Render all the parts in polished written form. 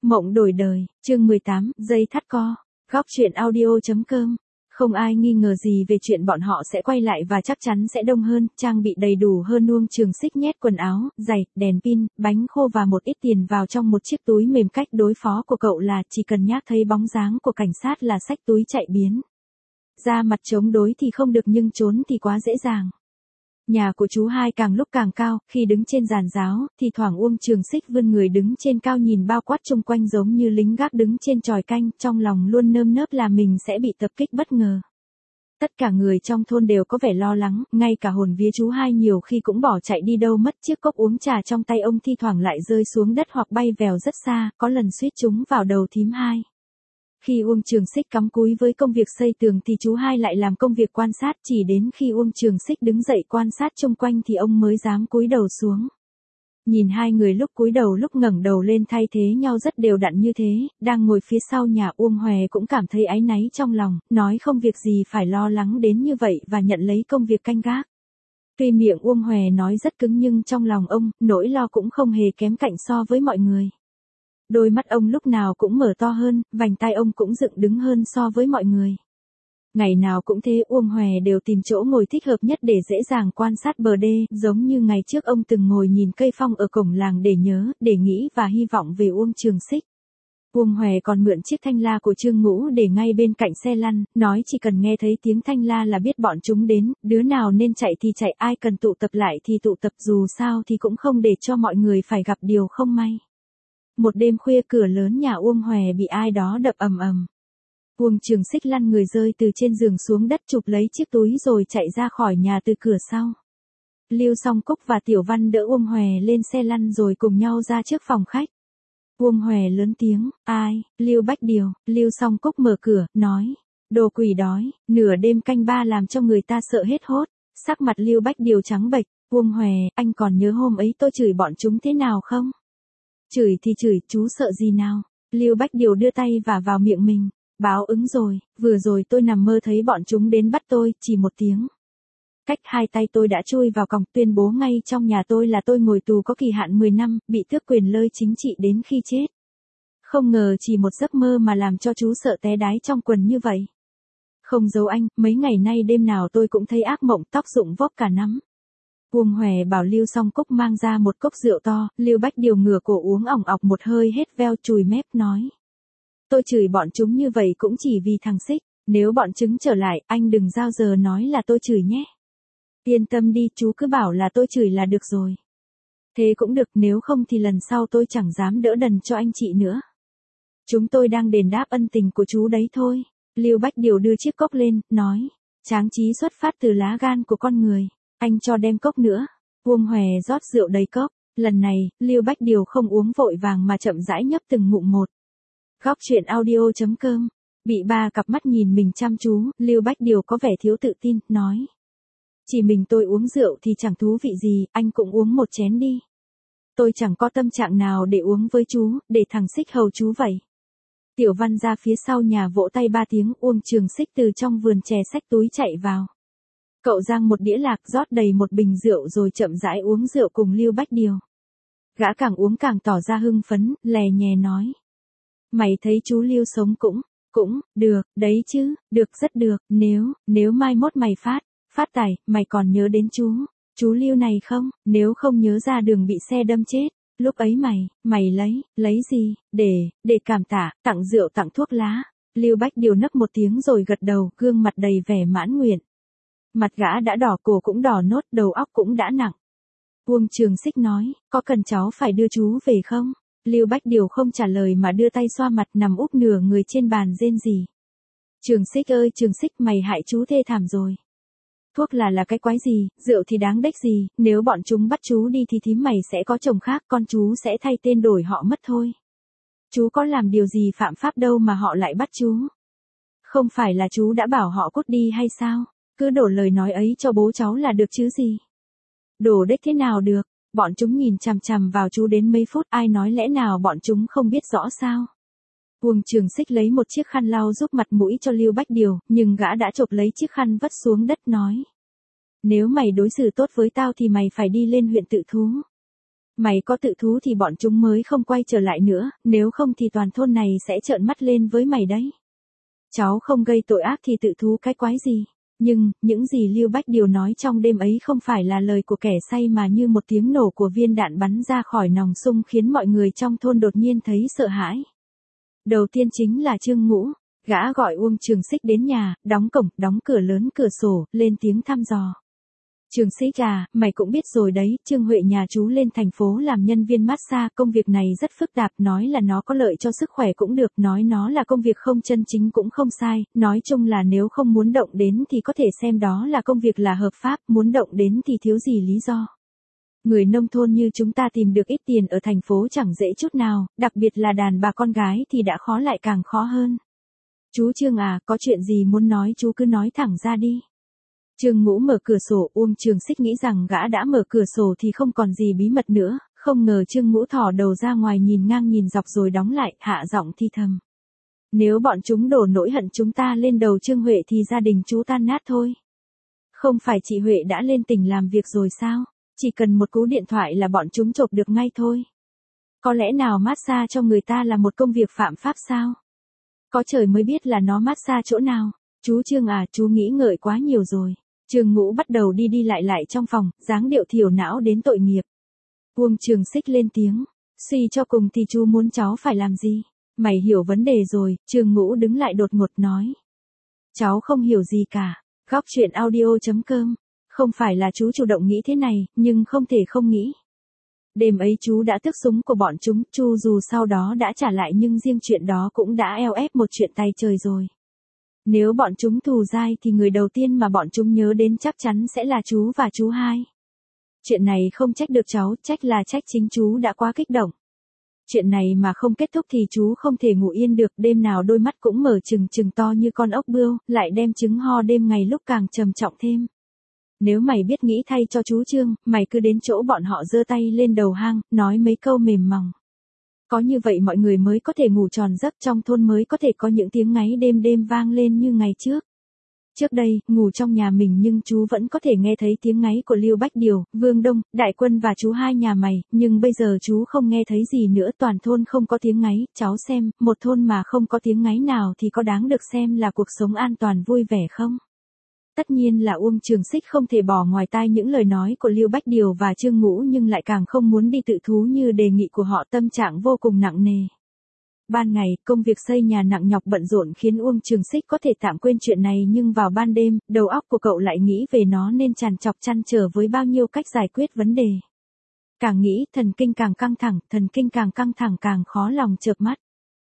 Mộng đổi đời, chương 18, dây thắt co. Góc truyện audio.com. Không ai nghi ngờ gì về chuyện bọn họ sẽ quay lại và chắc chắn sẽ đông hơn, trang bị đầy đủ hơn. Uông Trường Xích nhét quần áo, giày, đèn pin, bánh khô và một ít tiền vào trong một chiếc túi mềm. Cách đối phó của cậu là chỉ cần nhắc thấy bóng dáng của cảnh sát là xách túi chạy biến. Ra mặt chống đối thì không được nhưng trốn thì quá dễ dàng. Nhà của chú hai càng lúc càng cao, khi đứng trên giàn giáo, thì thoảng Uông Trường Xích vươn người đứng trên cao nhìn bao quát chung quanh giống như lính gác đứng trên chòi canh, trong lòng luôn nơm nớp là mình sẽ bị tập kích bất ngờ. Tất cả người trong thôn đều có vẻ lo lắng, ngay cả hồn vía chú hai nhiều khi cũng bỏ chạy đi đâu mất. Chiếc cốc uống trà trong tay ông thi thoảng lại rơi xuống đất hoặc bay vèo rất xa, có lần suýt trúng vào đầu thím hai. Khi Uông Trường Xích cắm cúi với công việc xây tường thì chú hai lại làm công việc quan sát, chỉ đến khi Uông Trường Xích đứng dậy quan sát xung quanh thì ông mới dám cúi đầu xuống. Nhìn hai người lúc cúi đầu lúc ngẩng đầu lên thay thế nhau rất đều đặn như thế, đang ngồi phía sau nhà Uông Hòe cũng cảm thấy áy náy trong lòng, nói không việc gì phải lo lắng đến như vậy và nhận lấy công việc canh gác. Tuy miệng Uông Hòe nói rất cứng nhưng trong lòng ông, nỗi lo cũng không hề kém cạnh so với mọi người. Đôi mắt ông lúc nào cũng mở to hơn, vành tai ông cũng dựng đứng hơn so với mọi người. Ngày nào cũng thế, Uông Hòe đều tìm chỗ ngồi thích hợp nhất để dễ dàng quan sát bờ đê, giống như ngày trước ông từng ngồi nhìn cây phong ở cổng làng để nhớ, để nghĩ và hy vọng về Uông Trường Xích. Uông Hòe còn mượn chiếc thanh la của Trương Ngũ để ngay bên cạnh xe lăn, nói chỉ cần nghe thấy tiếng thanh la là biết bọn chúng đến, đứa nào nên chạy thì chạy, ai cần tụ tập lại thì tụ tập, dù sao thì cũng không để cho mọi người phải gặp điều không may. Một đêm khuya cửa lớn nhà Uông Hòe bị ai đó đập ầm ầm. Uông Trường Xích lăn người rơi từ trên giường xuống đất chụp lấy chiếc túi rồi chạy ra khỏi nhà từ cửa sau. Lưu Song Cúc và Tiểu Văn đỡ Uông Hòe lên xe lăn rồi cùng nhau ra trước phòng khách. Uông Hòe lớn tiếng, ai, Lưu Bách Điều. Lưu Song Cúc mở cửa, nói, đồ quỷ đói, nửa đêm canh ba làm cho người ta sợ hết hốt. Sắc mặt Lưu Bách Điều trắng bệch. Uông Hòe, anh còn nhớ hôm ấy tôi chửi bọn chúng thế nào không? Chửi thì chửi, chú sợ gì nào? Lưu Bách Điều đưa tay vào miệng mình. Báo ứng rồi, vừa rồi tôi nằm mơ thấy bọn chúng đến bắt tôi, chỉ một tiếng. Cách hai tay tôi đã chui vào còng, tuyên bố ngay trong nhà tôi là tôi ngồi tù có kỳ hạn 10 năm, bị tước quyền lợi chính trị đến khi chết. Không ngờ chỉ một giấc mơ mà làm cho chú sợ té đái trong quần như vậy. Không giấu anh, mấy ngày nay đêm nào tôi cũng thấy ác mộng, tóc rụng vóc cả nắm. Uông Hòe bảo Lưu Song Cúc mang ra một cốc rượu to, Lưu Bách Điều ngửa cổ uống ỏng ọc một hơi hết veo, chùi mép nói. Tôi chửi bọn chúng như vậy cũng chỉ vì thằng Xích, nếu bọn chúng trở lại, anh đừng bao giờ nói là tôi chửi nhé. Yên tâm đi, chú cứ bảo là tôi chửi là được rồi. Thế cũng được, nếu không thì lần sau tôi chẳng dám đỡ đần cho anh chị nữa. Chúng tôi đang đền đáp ân tình của chú đấy thôi. Lưu Bách Điều đưa chiếc cốc lên, nói. Tráng trí xuất phát từ lá gan của con người. Anh cho đem cốc nữa. Uông Hòe rót rượu đầy cốc. Lần này, Lưu Bách Điều không uống vội vàng mà chậm rãi nhấp từng ngụm một. Góc truyện audio.com. Bị ba cặp mắt nhìn mình chăm chú, Lưu Bách Điều có vẻ thiếu tự tin, nói. Chỉ mình tôi uống rượu thì chẳng thú vị gì, anh cũng uống một chén đi. Tôi chẳng có tâm trạng nào để uống với chú, để thằng Xích hầu chú vậy. Tiểu Văn ra phía sau nhà vỗ tay 3 tiếng, Uông Trường Xích từ trong vườn chè xách túi chạy vào. Cậu giang một đĩa lạc rót đầy một bình rượu rồi chậm rãi uống rượu cùng Lưu Bách Điều. Gã càng uống càng tỏ ra hưng phấn, lè nhè nói. Mày thấy chú Lưu sống cũng, được, đấy chứ, được rất được, nếu mai mốt mày phát tài, mày còn nhớ đến chú Lưu này không, nếu không nhớ ra đường bị xe đâm chết, lúc ấy mày lấy gì, để cảm tạ, tặng rượu tặng thuốc lá. Lưu Bách Điều nấc một tiếng rồi gật đầu, gương mặt đầy vẻ mãn nguyện. Mặt gã đã đỏ, cổ cũng đỏ nốt, đầu óc cũng đã nặng. Uông Trường Xích nói, có cần cháu phải đưa chú về không? Lưu Bách Điều không trả lời mà đưa tay xoa mặt, nằm úp nửa người trên bàn rên rỉ. Trường Xích ơi Trường Xích, mày hại chú thê thảm rồi. Thuốc là cái quái gì, rượu thì đáng đếch gì, nếu bọn chúng bắt chú đi thì thím mày sẽ có chồng khác, con chú sẽ thay tên đổi họ mất thôi. Chú có làm điều gì phạm pháp đâu mà họ lại bắt chú. Không phải là chú đã bảo họ cút đi hay sao, cứ đổ lời nói ấy cho bố cháu là được chứ gì. Đổ đếch thế nào được. Bọn chúng nhìn chằm chằm vào chú đến mấy phút, ai nói lẽ nào bọn chúng không biết rõ sao. Uông Trường Xích lấy một chiếc khăn lau giúp mặt mũi cho Lưu Bách Điều, nhưng gã đã chộp lấy chiếc khăn vất xuống đất nói. Nếu mày đối xử tốt với tao thì mày phải đi lên huyện tự thú. Mày có tự thú thì bọn chúng mới không quay trở lại nữa, nếu không thì toàn thôn này sẽ trợn mắt lên với mày đấy. Cháu không gây tội ác thì tự thú cái quái gì. Nhưng, những gì Lưu Bách Điều nói trong đêm ấy không phải là lời của kẻ say mà như một tiếng nổ của viên đạn bắn ra khỏi nòng sung khiến mọi người trong thôn đột nhiên thấy sợ hãi. Đầu tiên chính là Trương Ngũ, gã gọi Uông Trường Xích đến nhà, đóng cổng, đóng cửa lớn cửa sổ, lên tiếng thăm dò. Trường Xích à, mày cũng biết rồi đấy, Trương Huệ nhà chú lên thành phố làm nhân viên massage, công việc này rất phức tạp, nói là nó có lợi cho sức khỏe cũng được, nói nó là công việc không chân chính cũng không sai, nói chung là nếu không muốn động đến thì có thể xem đó là công việc là hợp pháp, muốn động đến thì thiếu gì lý do. Người nông thôn như chúng ta tìm được ít tiền ở thành phố chẳng dễ chút nào, đặc biệt là đàn bà con gái thì đã khó lại càng khó hơn. Chú Trương à, có chuyện gì muốn nói chú cứ nói thẳng ra đi. Trương Ngũ mở cửa sổ, Uông Trường Xích nghĩ rằng gã đã mở cửa sổ thì không còn gì bí mật nữa, không ngờ Trương Ngũ thò đầu ra ngoài nhìn ngang nhìn dọc rồi đóng lại, hạ giọng thi thầm. Nếu bọn chúng đổ nỗi hận chúng ta lên đầu Trương Huệ thì gia đình chú tan nát thôi. Không phải chị Huệ đã lên tỉnh làm việc rồi sao? Chỉ cần một cú điện thoại là bọn chúng chộp được ngay thôi. Có lẽ nào massage cho người ta là một công việc phạm pháp sao? Có trời mới biết là nó massage chỗ nào. Chú Trương à, chú nghĩ ngợi quá nhiều rồi. Trương Ngũ bắt đầu đi đi lại trong phòng, dáng điệu thiểu não đến tội nghiệp. Uông Trường Xích lên tiếng, suy cho cùng thì chú muốn cháu phải làm gì? Mày hiểu vấn đề rồi, Trương Ngũ đứng lại đột ngột nói. Cháu không hiểu gì cả. Góc truyện audio.com. Không phải là chú chủ động nghĩ thế này, nhưng không thể không nghĩ. Đêm ấy chú đã tước súng của bọn chúng, chu dù sau đó đã trả lại nhưng riêng chuyện đó cũng đã eo ép một chuyện tay trời rồi. Nếu bọn chúng thù dai thì người đầu tiên mà bọn chúng nhớ đến chắc chắn sẽ là chú và chú hai. Chuyện này không trách được cháu, trách là trách chính chú đã quá kích động. Chuyện này mà không kết thúc thì chú không thể ngủ yên được, đêm nào đôi mắt cũng mở trừng to như con ốc bươu, lại đem chứng ho đêm ngày lúc càng trầm trọng thêm. Nếu mày biết nghĩ thay cho chú Trương, mày cứ đến chỗ bọn họ giơ tay lên đầu hang, nói mấy câu mềm mỏng. Có như vậy mọi người mới có thể ngủ tròn giấc, trong thôn mới có thể có những tiếng ngáy đêm vang lên như ngày trước. Trước đây, ngủ trong nhà mình nhưng chú vẫn có thể nghe thấy tiếng ngáy của Lưu Bách Điều, Vương Đông, Đại Quân và chú hai nhà mày, nhưng bây giờ chú không nghe thấy gì nữa, toàn thôn không có tiếng ngáy, cháu xem, một thôn mà không có tiếng ngáy nào thì có đáng được xem là cuộc sống an toàn vui vẻ không? Tất nhiên là Uông Trường Xích không thể bỏ ngoài tai những lời nói của Lưu Bách Điều và Trương Ngũ nhưng lại càng không muốn đi tự thú như đề nghị của họ, tâm trạng vô cùng nặng nề. Ban ngày, công việc xây nhà nặng nhọc bận rộn khiến Uông Trường Xích có thể tạm quên chuyện này nhưng vào ban đêm, đầu óc của cậu lại nghĩ về nó nên tràn trọc trăn trở với bao nhiêu cách giải quyết vấn đề. Càng nghĩ, thần kinh càng căng thẳng, thần kinh càng căng thẳng càng khó lòng chợp mắt.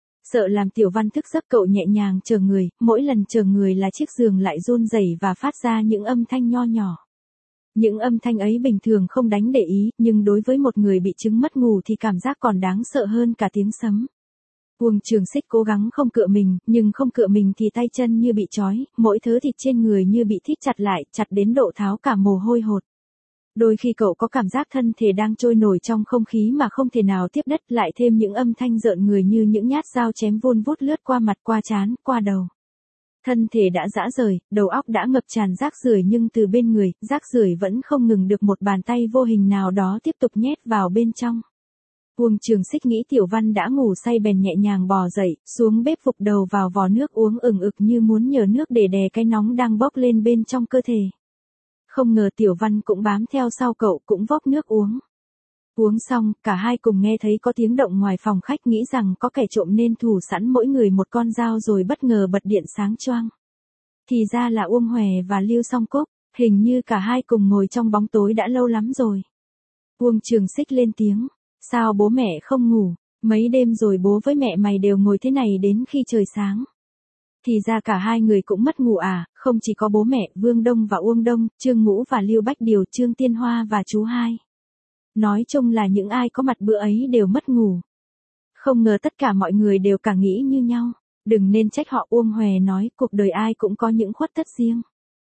Sợ làm Tiểu Văn thức giấc cậu nhẹ nhàng chờ người, mỗi lần chờ người là chiếc giường lại run rẩy và phát ra những âm thanh nho nhỏ. Những âm thanh ấy bình thường không đánh để ý, nhưng đối với một người bị chứng mất ngủ thì cảm giác còn đáng sợ hơn cả tiếng sấm. Uông Trường Xích cố gắng không cựa mình, nhưng không cựa mình thì tay chân như bị trói, mỗi thớ thịt trên người như bị thít chặt lại, chặt đến độ tháo cả mồ hôi hột. Đôi khi cậu có cảm giác thân thể đang trôi nổi trong không khí mà không thể nào tiếp đất, lại thêm những âm thanh rợn người như những nhát dao chém vun vút lướt qua mặt, qua trán, qua đầu. Thân thể đã rã rời, đầu óc đã ngập tràn rác rưởi nhưng từ bên người, rác rưởi vẫn không ngừng được một bàn tay vô hình nào đó tiếp tục nhét vào bên trong. Uông Trường Xích nghĩ Tiểu Văn đã ngủ say bèn nhẹ nhàng bò dậy, xuống bếp vục đầu vào vò nước uống ừng ực như muốn nhờ nước để đè cái nóng đang bốc lên bên trong cơ thể. Không ngờ Tiểu Văn cũng bám theo sau cậu cũng vốc nước uống. Uống xong, cả hai cùng nghe thấy có tiếng động ngoài phòng khách, nghĩ rằng có kẻ trộm nên thủ sẵn mỗi người một con dao rồi bất ngờ bật điện sáng choang. Thì ra là Uông Hòe và Lưu Song Cúc, hình như cả hai cùng ngồi trong bóng tối đã lâu lắm rồi. Uông Trường Xích lên tiếng, sao bố mẹ không ngủ, mấy đêm rồi bố với mẹ mày đều ngồi thế này đến khi trời sáng. Thì ra cả hai người cũng mất ngủ à, không chỉ có bố mẹ, Vương Đông và Uông Đông, Trương Ngũ và Lưu Bách Điều, Trương Tiên Hoa và chú hai. Nói chung là những ai có mặt bữa ấy đều mất ngủ. Không ngờ tất cả mọi người đều cả nghĩ như nhau. Đừng nên trách họ, Uông Hòe nói, cuộc đời ai cũng có những khuất tất riêng.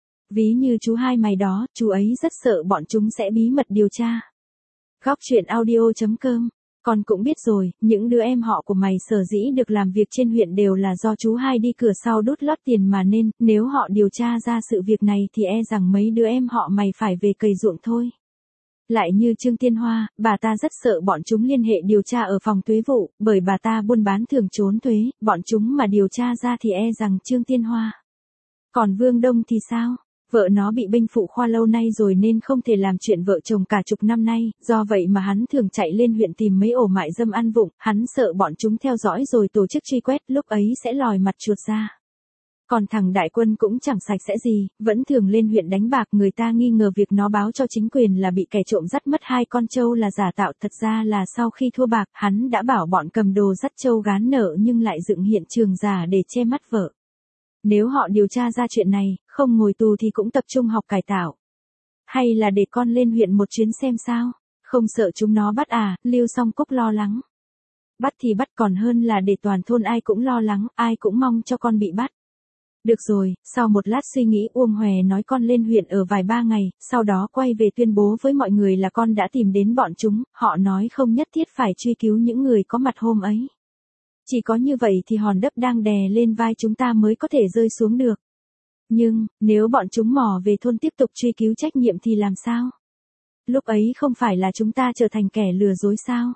Ví như chú hai mày đó, chú ấy rất sợ bọn chúng sẽ bí mật điều tra. Góc truyện audio.com. Con cũng biết rồi, những đứa em họ của mày sở dĩ được làm việc trên huyện đều là do chú hai đi cửa sau đút lót tiền mà nên, nếu họ điều tra ra sự việc này thì e rằng mấy đứa em họ mày phải về cày ruộng thôi. Lại như Trương Tiên Hoa, bà ta rất sợ bọn chúng liên hệ điều tra ở phòng thuế vụ, bởi bà ta buôn bán thường trốn thuế, bọn chúng mà điều tra ra thì e rằng Trương Tiên Hoa. Còn Vương Đông thì sao? Vợ nó bị binh phụ khoa lâu nay rồi nên không thể làm chuyện vợ chồng cả chục năm nay, do vậy mà hắn thường chạy lên huyện tìm mấy ổ mại dâm ăn vụng, hắn sợ bọn chúng theo dõi rồi tổ chức truy quét, lúc ấy sẽ lòi mặt chuột ra. Còn thằng Đại Quân cũng chẳng sạch sẽ gì, vẫn thường lên huyện đánh bạc, người ta nghi ngờ việc nó báo cho chính quyền là bị kẻ trộm dắt mất 2 con trâu là giả tạo, thật ra là sau khi thua bạc, hắn đã bảo bọn cầm đồ dắt trâu gán nợ nhưng lại dựng hiện trường giả để che mắt vợ. Nếu họ điều tra ra chuyện này, không ngồi tù thì cũng tập trung học cải tạo. Hay là để con lên huyện một chuyến xem sao? Không sợ chúng nó bắt à? Lưu Song Cúc lo lắng. Bắt thì bắt, còn hơn là để toàn thôn ai cũng lo lắng, ai cũng mong cho con bị bắt. Được rồi, sau một lát suy nghĩ Uông Hòe nói con lên huyện ở vài ba ngày, sau đó quay về tuyên bố với mọi người là con đã tìm đến bọn chúng, họ nói không nhất thiết phải truy cứu những người có mặt hôm ấy. Chỉ có như vậy thì hòn đất đang đè lên vai chúng ta mới có thể rơi xuống được. Nhưng, nếu bọn chúng mò về thôn tiếp tục truy cứu trách nhiệm thì làm sao? Lúc ấy không phải là chúng ta trở thành kẻ lừa dối sao?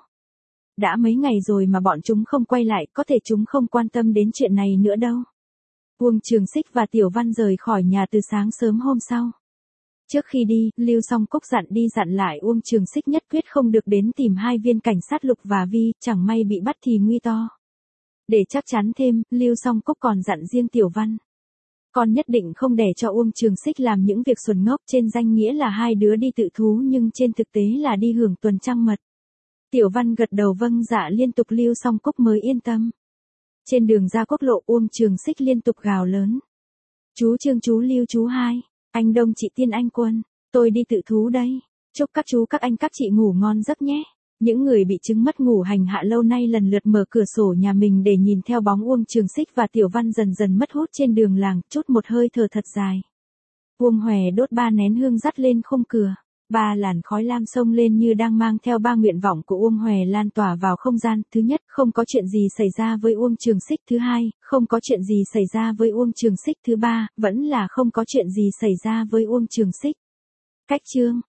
Đã mấy ngày rồi mà bọn chúng không quay lại, có thể chúng không quan tâm đến chuyện này nữa đâu. Uông Trường Xích và Tiểu Văn rời khỏi nhà từ sáng sớm hôm sau. Trước khi đi, Lưu Song Cúc dặn đi dặn lại Uông Trường Xích nhất quyết không được đến tìm 2 viên cảnh sát Lục và Vi, chẳng may bị bắt thì nguy to. Để chắc chắn thêm, Lưu Song Cúc còn dặn riêng Tiểu Văn. Con nhất định không để cho Uông Trường Xích làm những việc xuẩn ngốc, trên danh nghĩa là 2 đứa đi tự thú nhưng trên thực tế là đi hưởng tuần trăng mật. Tiểu Văn gật đầu vâng dạ liên tục, Lưu Song Cúc mới yên tâm. Trên đường ra quốc lộ, Uông Trường Xích liên tục gào lớn. Chú Trương, chú Lưu, chú Hai, anh Đông, chị Tiên, anh Quân, tôi đi tự thú đây. Chúc các chú các anh các chị ngủ ngon giấc nhé. Những người bị chứng mất ngủ hành hạ lâu nay lần lượt mở cửa sổ nhà mình để nhìn theo bóng Uông Trường Xích và Tiểu Văn dần dần mất hút trên đường làng, chút một hơi thở thật dài. Uông Hòe đốt 3 nén hương dắt lên khung cửa. 3 làn khói lam xông lên như đang mang theo 3 nguyện vọng của Uông Hòe lan tỏa vào không gian. Thứ nhất, không có chuyện gì xảy ra với Uông Trường Xích. Thứ hai, không có chuyện gì xảy ra với Uông Trường Xích. Thứ ba, vẫn là không có chuyện gì xảy ra với Uông Trường Xích. Cách chương